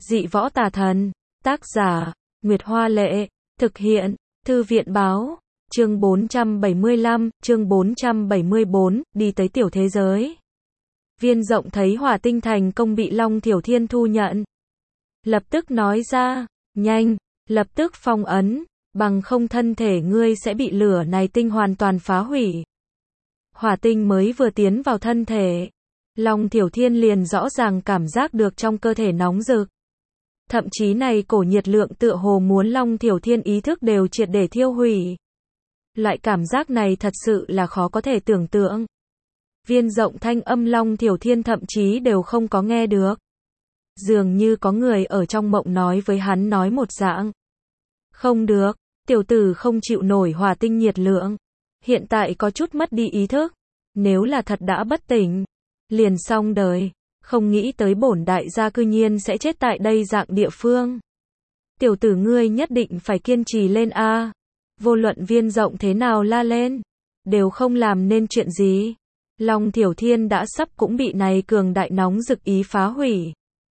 Dị võ tà thần. Tác giả, Nguyệt Hoa Lệ. Thực hiện, Thư viện Báo. Chương 475, chương 474, đi tới tiểu thế giới. Viên Rộng thấy hỏa tinh thành công bị Long Thiểu Thiên thu nhận. Lập tức nói ra, nhanh, lập tức phong ấn, bằng không thân thể ngươi sẽ bị lửa này tinh hoàn toàn phá hủy. Hỏa tinh mới vừa tiến vào thân thể, Long Thiểu Thiên liền rõ ràng cảm giác được trong cơ thể nóng rực. Thậm chí này cổ nhiệt lượng tựa hồ muốn Long Thiểu Thiên ý thức đều triệt để thiêu hủy. Loại cảm giác này thật sự là khó có thể tưởng tượng. Viên Rộng thanh âm Long Thiểu Thiên thậm chí đều không có nghe được. Dường như có người ở trong mộng nói với hắn nói một dạng. Không được, tiểu tử không chịu nổi hỏa tinh nhiệt lượng. Hiện tại có chút mất đi ý thức. Nếu là thật đã bất tỉnh, liền xong đời. Không nghĩ tới bổn đại gia cư nhiên sẽ chết tại đây dạng địa phương. Tiểu tử ngươi nhất định phải kiên trì lên a. Vô luận Viên Rộng thế nào la lên, đều không làm nên chuyện gì. Long Thiểu Thiên đã sắp cũng bị này cường đại nóng rực ý phá hủy.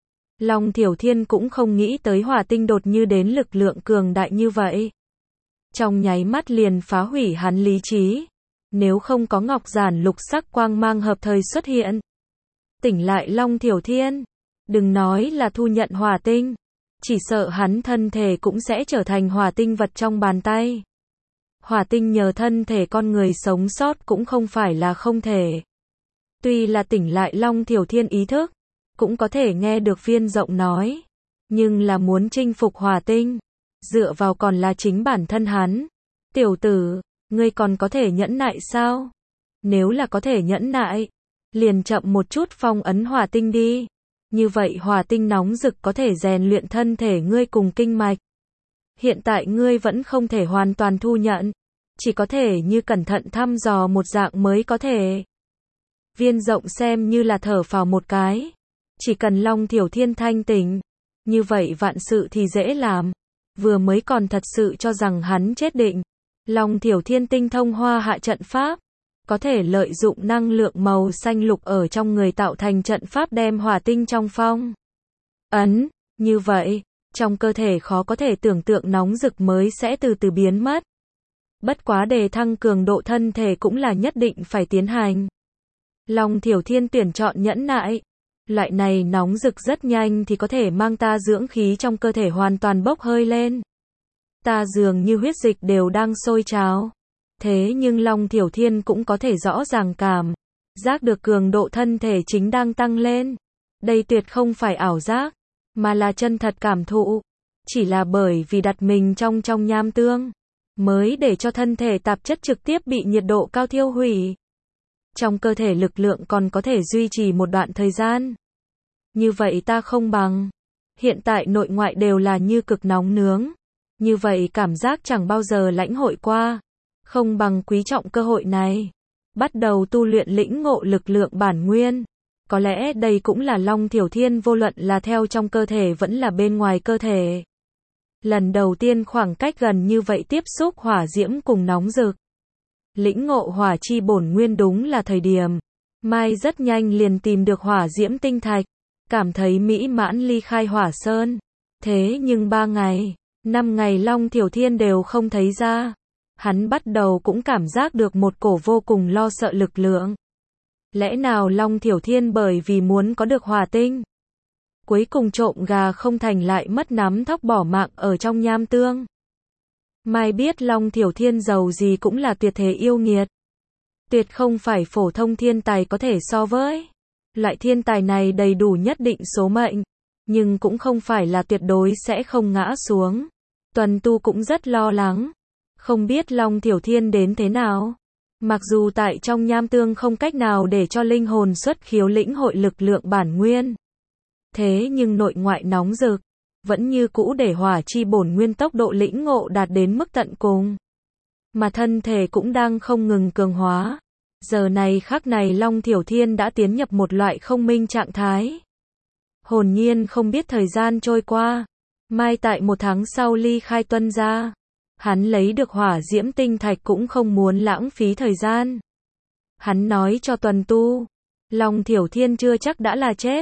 Long Thiểu Thiên cũng không nghĩ tới hỏa tinh đột như đến lực lượng cường đại như vậy. Trong nháy mắt liền phá hủy hắn lý trí. Nếu không có ngọc giản lục sắc quang mang hợp thời xuất hiện. Tỉnh lại Long Thiểu Thiên. Đừng nói là thu nhận hỏa tinh. Chỉ sợ hắn thân thể cũng sẽ trở thành hỏa tinh vật trong bàn tay. Hỏa tinh nhờ thân thể con người sống sót cũng không phải là không thể. Tuy là tỉnh lại Long Thiểu Thiên ý thức, cũng có thể nghe được Viên Rộng nói. Nhưng là muốn chinh phục hỏa tinh, dựa vào còn là chính bản thân hắn. Tiểu tử, ngươi còn có thể nhẫn nại sao? Nếu là có thể nhẫn nại, liền chậm một chút phong ấn hỏa tinh đi. Như vậy hỏa tinh nóng rực có thể rèn luyện thân thể ngươi cùng kinh mạch. Hiện tại ngươi vẫn không thể hoàn toàn thu nhận. Chỉ có thể như cẩn thận thăm dò một dạng mới có thể. Viên Rộng xem như là thở phào một cái. Chỉ cần Long Thiểu Thiên thanh tỉnh. Như vậy vạn sự thì dễ làm. Vừa mới còn thật sự cho rằng hắn chết định. Long Thiểu Thiên tinh thông hoa hạ trận pháp. Có thể lợi dụng năng lượng màu xanh lục ở trong người tạo thành trận pháp đem hỏa tinh trong phong ấn. Như vậy, trong cơ thể khó có thể tưởng tượng nóng rực mới sẽ từ từ biến mất. Bất quá đề thăng cường độ thân thể cũng là nhất định phải tiến hành. Long Thiểu Thiên tuyển chọn nhẫn nại. Loại này nóng rực rất nhanh thì có thể mang ta dưỡng khí trong cơ thể hoàn toàn bốc hơi lên. Ta dường như huyết dịch đều đang sôi trào. Thế nhưng Long Thiểu Thiên cũng có thể rõ ràng cảm giác được cường độ thân thể chính đang tăng lên. Đây tuyệt không phải ảo giác, mà là chân thật cảm thụ. Chỉ là bởi vì đặt mình trong nham tương, mới để cho thân thể tạp chất trực tiếp bị nhiệt độ cao thiêu hủy. Trong cơ thể lực lượng còn có thể duy trì một đoạn thời gian. Như vậy ta không bằng. Hiện tại nội ngoại đều là như cực nóng nướng. Như vậy cảm giác chẳng bao giờ lãnh hội qua. Không bằng quý trọng cơ hội này. Bắt đầu tu luyện lĩnh ngộ lực lượng bản nguyên. Có lẽ đây cũng là Long Thiểu Thiên vô luận là theo trong cơ thể vẫn là bên ngoài cơ thể. Lần đầu tiên khoảng cách gần như vậy tiếp xúc hỏa diễm cùng nóng rực. Lĩnh ngộ hỏa chi bổn nguyên đúng là thời điểm. Mai rất nhanh liền tìm được hỏa diễm tinh thạch. Cảm thấy mỹ mãn ly khai hỏa sơn. Thế nhưng 3 ngày, 5 ngày Long Thiểu Thiên đều không thấy ra. Hắn bắt đầu cũng cảm giác được một cổ vô cùng lo sợ lực lượng. Lẽ nào Long Thiểu Thiên bởi vì muốn có được hỏa tinh, cuối cùng trộm gà không thành lại mất nắm thóc bỏ mạng ở trong nham tương. Mai biết Long Thiểu Thiên giàu gì cũng là tuyệt thế yêu nghiệt. Tuyệt không phải phổ thông thiên tài có thể so với. Loại thiên tài này đầy đủ nhất định số mệnh, nhưng cũng không phải là tuyệt đối sẽ không ngã xuống. Tuần Tu cũng rất lo lắng. Không biết Long Thiểu Thiên đến thế nào. Mặc dù tại trong nham tương không cách nào để cho linh hồn xuất khiếu lĩnh hội lực lượng bản nguyên. Thế nhưng nội ngoại nóng rực, vẫn như cũ để hỏa chi bổn nguyên tốc độ lĩnh ngộ đạt đến mức tận cùng. Mà thân thể cũng đang không ngừng cường hóa. Giờ này khắc này Long Thiểu Thiên đã tiến nhập một loại không minh trạng thái. Hồn nhiên không biết thời gian trôi qua. Mai tại 1 tháng sau ly khai tuân gia. Hắn lấy được hỏa diễm tinh thạch cũng không muốn lãng phí thời gian. Hắn nói cho Tuần Tu, Long Thiểu Thiên chưa chắc đã là chết.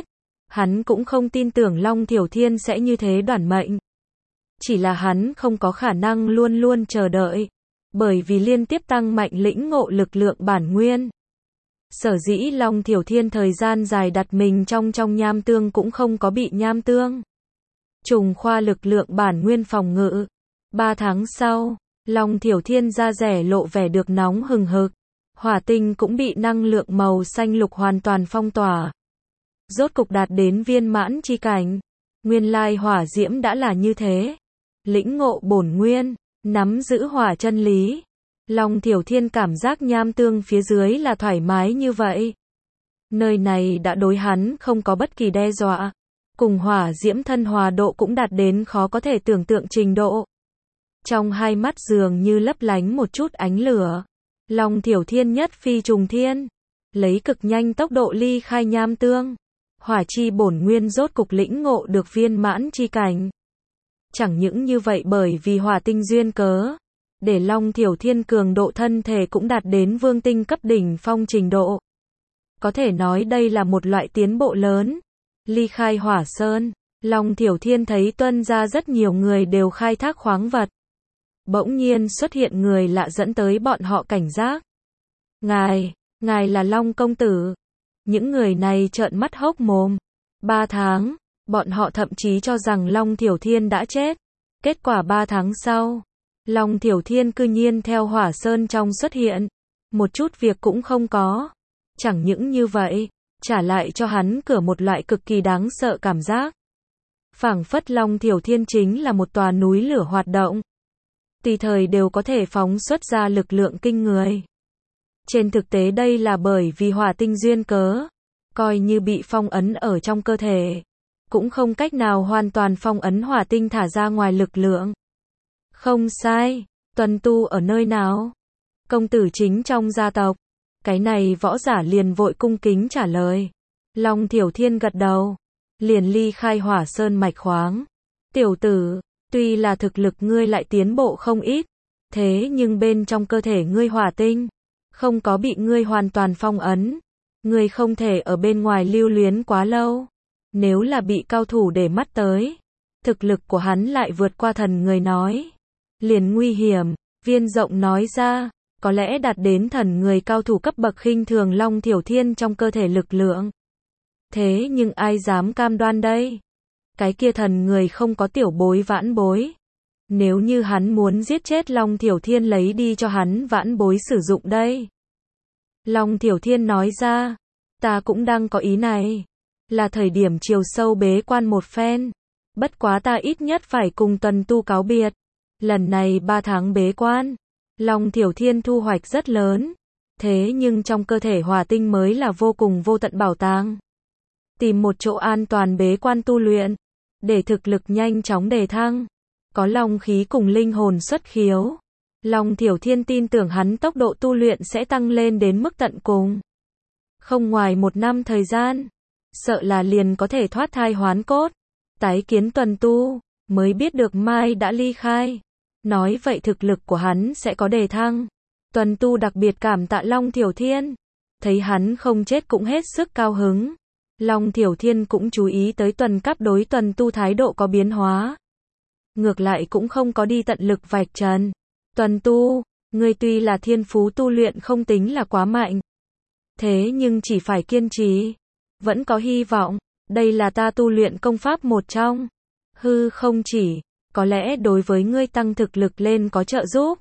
Hắn cũng không tin tưởng Long Thiểu Thiên sẽ như thế đoản mệnh. Chỉ là hắn không có khả năng luôn luôn chờ đợi. Bởi vì liên tiếp tăng mạnh lĩnh ngộ lực lượng bản nguyên. Sở dĩ Long Thiểu Thiên thời gian dài đặt mình trong nham tương cũng không có bị nham tương trùng khoa lực lượng bản nguyên phòng ngự. 3 tháng sau, Long Thiểu Thiên da rẻ lộ vẻ được nóng hừng hực. Hỏa tinh cũng bị năng lượng màu xanh lục hoàn toàn phong tỏa. Rốt cục đạt đến viên mãn chi cảnh. Nguyên lai hỏa diễm đã là như thế. Lĩnh ngộ bổn nguyên, nắm giữ hỏa chân lý. Long Thiểu Thiên cảm giác nham tương phía dưới là thoải mái như vậy. Nơi này đã đối hắn không có bất kỳ đe dọa. Cùng hỏa diễm thân hòa độ cũng đạt đến khó có thể tưởng tượng trình độ. Trong hai mắt dường như lấp lánh một chút ánh lửa. Long Thiểu Thiên nhất phi trùng thiên. Lấy cực nhanh tốc độ ly khai nham tương. Hỏa chi bổn nguyên rốt cục lĩnh ngộ được viên mãn chi cảnh. Chẳng những như vậy bởi vì hỏa tinh duyên cớ. Để Long Thiểu Thiên cường độ thân thể cũng đạt đến vương tinh cấp đỉnh phong trình độ. Có thể nói đây là một loại tiến bộ lớn. Ly khai hỏa sơn, Long Thiểu Thiên thấy tuân ra rất nhiều người đều khai thác khoáng vật. Bỗng nhiên xuất hiện người lạ dẫn tới bọn họ cảnh giác. Ngài là Long công tử. Những người này trợn mắt hốc mồm. 3 tháng, bọn họ thậm chí cho rằng Long Thiểu Thiên đã chết. Kết quả 3 tháng sau, Long Thiểu Thiên cư nhiên theo hỏa sơn trong xuất hiện. Một chút việc cũng không có. Chẳng những như vậy, trả lại cho hắn cửa một loại cực kỳ đáng sợ cảm giác. Phảng phất Long Thiểu Thiên chính là một tòa núi lửa hoạt động. Tùy thời đều có thể phóng xuất ra lực lượng kinh người. Trên thực tế đây là bởi vì hỏa tinh duyên cớ. Coi như bị phong ấn ở trong cơ thể. Cũng không cách nào hoàn toàn phong ấn hỏa tinh thả ra ngoài lực lượng. Không sai, tuần tu ở nơi nào? Công tử chính trong gia tộc. Cái này võ giả liền vội cung kính trả lời. Long Thiểu Thiên gật đầu. Liền ly khai hỏa sơn mạch khoáng. Tiểu tử, tuy là thực lực ngươi lại tiến bộ không ít. Thế nhưng bên trong cơ thể ngươi hỏa tinh. Không có bị ngươi hoàn toàn phong ấn. Ngươi không thể ở bên ngoài lưu luyến quá lâu. Nếu là bị cao thủ để mắt tới. Thực lực của hắn lại vượt qua thần người nói. Liền nguy hiểm, Viên Rộng nói ra. Có lẽ đạt đến thần người cao thủ cấp bậc khinh thường Long Thiểu Thiên trong cơ thể lực lượng. Thế nhưng ai dám cam đoan đây? Cái kia thần người không có tiểu bối vãn bối. Nếu như hắn muốn giết chết Long Thiểu Thiên lấy đi cho hắn vãn bối sử dụng đây. Long Thiểu Thiên nói ra. Ta cũng đang có ý này. Là thời điểm chiều sâu bế quan một phen. Bất quá ta ít nhất phải cùng tuần tu cáo biệt. Lần này 3 tháng bế quan. Long Thiểu Thiên thu hoạch rất lớn. Thế nhưng trong cơ thể hỏa tinh mới là vô cùng vô tận bảo tàng. Tìm một chỗ an toàn bế quan tu luyện. Để thực lực nhanh chóng đề thăng. Có long khí cùng linh hồn xuất khiếu. Long Thiểu Thiên tin tưởng hắn tốc độ tu luyện sẽ tăng lên đến mức tận cùng. Không ngoài 1 năm thời gian. Sợ là liền có thể thoát thai hoán cốt. Tái kiến tuần tu. Mới biết được Mai đã ly khai. Nói vậy thực lực của hắn sẽ có đề thăng. Tuần tu đặc biệt cảm tạ Long Thiểu Thiên. Thấy hắn không chết cũng hết sức cao hứng. Long Thiểu Thiên cũng chú ý tới tuần cấp đối tuần tu thái độ có biến hóa. Ngược lại cũng không có đi tận lực vạch trần. Tuần tu, ngươi tuy là thiên phú tu luyện không tính là quá mạnh. Thế nhưng chỉ phải kiên trì. Vẫn có hy vọng. Đây là ta tu luyện công pháp một trong. Hư không chỉ. Có lẽ đối với ngươi tăng thực lực lên có trợ giúp.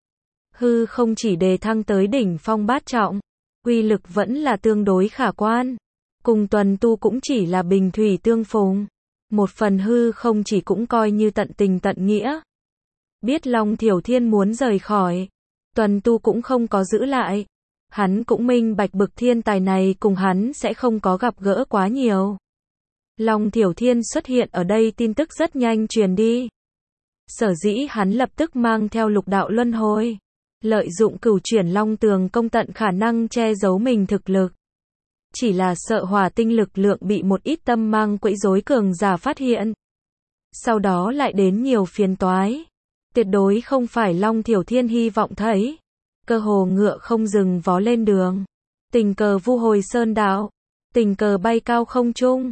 Hư không chỉ đề thăng tới đỉnh phong bát trọng. Uy lực vẫn là tương đối khả quan. Cùng tuần tu cũng chỉ là bình thủy tương phùng. Một phần hư không chỉ cũng coi như tận tình tận nghĩa. Biết Long Thiểu Thiên muốn rời khỏi. Tuần tu cũng không có giữ lại. Hắn cũng minh bạch bực thiên tài này cùng hắn sẽ không có gặp gỡ quá nhiều. Long Thiểu Thiên xuất hiện ở đây tin tức rất nhanh truyền đi. Sở dĩ hắn lập tức mang theo lục đạo luân hồi. Lợi dụng cửu chuyển long tường công tận khả năng che giấu mình thực lực. Chỉ là sợ hỏa tinh lực lượng bị một ít tâm mang quấy rối cường giả phát hiện. Sau đó lại đến nhiều phiền toái. Tuyệt đối không phải Long Thiểu Thiên hy vọng thấy. Cơ hồ ngựa không dừng vó lên đường. Tình cờ vu hồi sơn đạo. Tình cờ bay cao không trung.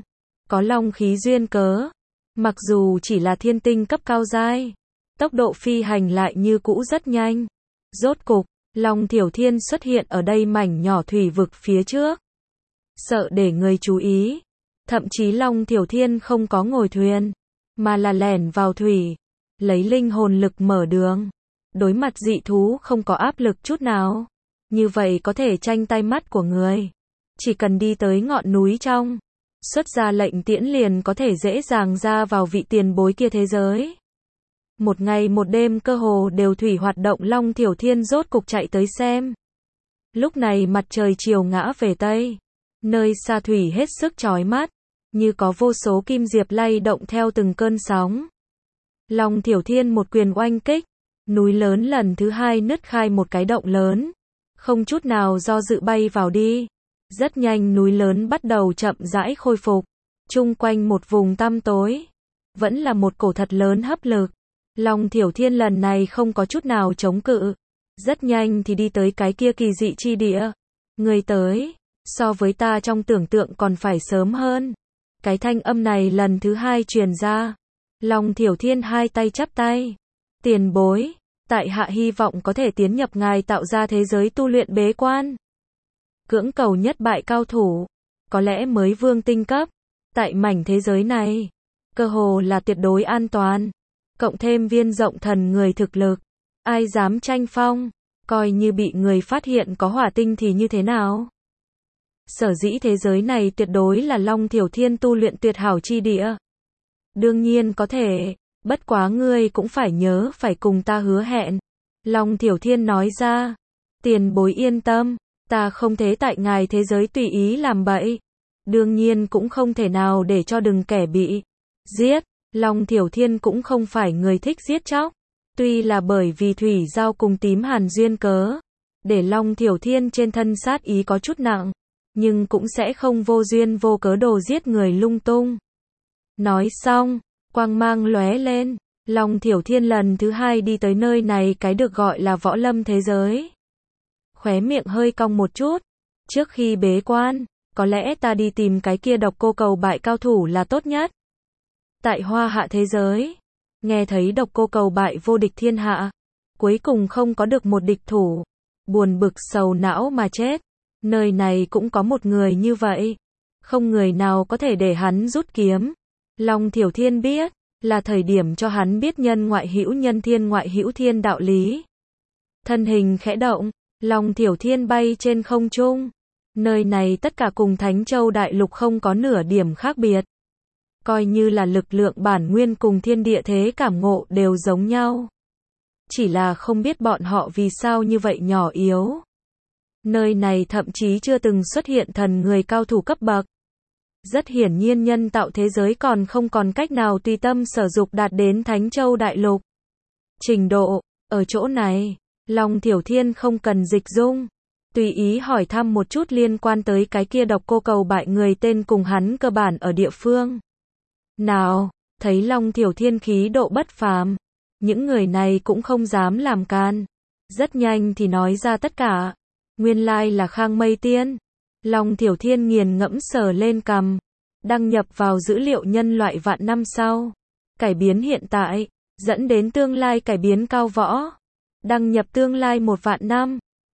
có long khí duyên cớ, mặc dù chỉ là thiên tinh cấp cao giai, tốc độ phi hành lại như cũ rất nhanh. Rốt cục, Long Thiểu Thiên xuất hiện ở đây mảnh nhỏ thủy vực phía trước. Sợ để người chú ý, thậm chí Long Thiểu Thiên không có ngồi thuyền, mà là lẻn vào thủy, lấy linh hồn lực mở đường. Đối mặt dị thú không có áp lực chút nào, như vậy có thể tranh tay mắt của người. Chỉ cần đi tới ngọn núi trong, xuất ra lệnh tiễn liền có thể dễ dàng ra vào vị tiền bối kia thế giới. Một ngày một đêm cơ hồ đều thủy hoạt động, Long Thiểu Thiên rốt cục chạy tới xem. Lúc này mặt trời chiều ngã về Tây, nơi xa thủy hết sức chói mắt, như có vô số kim diệp lay động theo từng cơn sóng. Long Thiểu Thiên một quyền oanh kích, núi lớn lần thứ hai nứt khai một cái động lớn, không chút nào do dự bay vào đi. Rất nhanh núi lớn bắt đầu chậm rãi khôi phục, chung quanh một vùng tăm tối, vẫn là một cổ thật lớn hấp lực. Long Thiểu Thiên lần này không có chút nào chống cự, rất nhanh thì đi tới cái kia kỳ dị chi địa. Người tới, so với ta trong tưởng tượng còn phải sớm hơn. Cái thanh âm này lần thứ hai truyền ra. Long Thiểu Thiên hai tay chắp tay. Tiền bối, tại hạ hy vọng có thể tiến nhập ngài tạo ra thế giới tu luyện bế quan. Cưỡng cầu nhất bại cao thủ, có lẽ mới vương tinh cấp. Tại mảnh thế giới này, cơ hồ là tuyệt đối an toàn. Cộng thêm viên rộng thần người thực lực, ai dám tranh phong, coi như bị người phát hiện có hỏa tinh thì như thế nào? Sở dĩ thế giới này tuyệt đối là Long Thiểu Thiên tu luyện tuyệt hảo chi địa. Đương nhiên có thể, bất quá ngươi cũng phải nhớ phải cùng ta hứa hẹn. Long Thiểu Thiên nói ra, tiền bối yên tâm, ta không thế tại ngài thế giới tùy ý làm bậy. Đương nhiên cũng không thể nào để cho đừng kẻ bị giết. Long Thiểu Thiên cũng không phải người thích giết chóc. Tuy là bởi vì Thủy Giao cùng Tím Hàn duyên cớ, để Long Thiểu Thiên trên thân sát ý có chút nặng, nhưng cũng sẽ không vô duyên vô cớ đồ giết người lung tung. Nói xong, quang mang lóe lên, Long Thiểu Thiên lần thứ hai đi tới nơi này, cái được gọi là võ lâm thế giới. Khóe miệng hơi cong một chút, trước khi bế quan, có lẽ ta đi tìm cái kia Độc Cô Cầu Bại cao thủ là tốt nhất. Tại Hoa Hạ thế giới, nghe thấy Độc Cô Cầu Bại vô địch thiên hạ, cuối cùng không có được một địch thủ, buồn bực sầu não mà chết. Nơi này cũng có một người như vậy, không người nào có thể để hắn rút kiếm. Long Thiểu Thiên biết, là thời điểm cho hắn biết nhân ngoại hữu nhân, thiên ngoại hữu thiên đạo lý. Thân hình khẽ động, Long Thiểu Thiên bay trên không trung. Nơi này tất cả cùng Thánh Châu Đại Lục không có nửa điểm khác biệt. Coi như là lực lượng bản nguyên cùng thiên địa thế cảm ngộ đều giống nhau. Chỉ là không biết bọn họ vì sao như vậy nhỏ yếu. Nơi này thậm chí chưa từng xuất hiện thần người cao thủ cấp bậc. Rất hiển nhiên nhân tạo thế giới còn không còn cách nào tùy tâm sở dục đạt đến Thánh Châu Đại Lục. Trình độ, ở chỗ này, Long Thiểu Thiên không cần dịch dung. Tùy ý hỏi thăm một chút liên quan tới cái kia Độc Cô Cầu Bại, người tên cùng hắn cơ bản ở địa phương. Nào, thấy Long Thiểu Thiên khí độ bất phàm, những người này cũng không dám làm can. Rất nhanh thì nói ra tất cả. Nguyên lai là Khang Mây Tiên. Long Thiểu Thiên nghiền ngẫm sờ lên cằm, đăng nhập vào dữ liệu nhân loại vạn năm sau. Cải biến hiện tại, dẫn đến tương lai cải biến cao võ. Đăng nhập tương lai 1 vạn năm.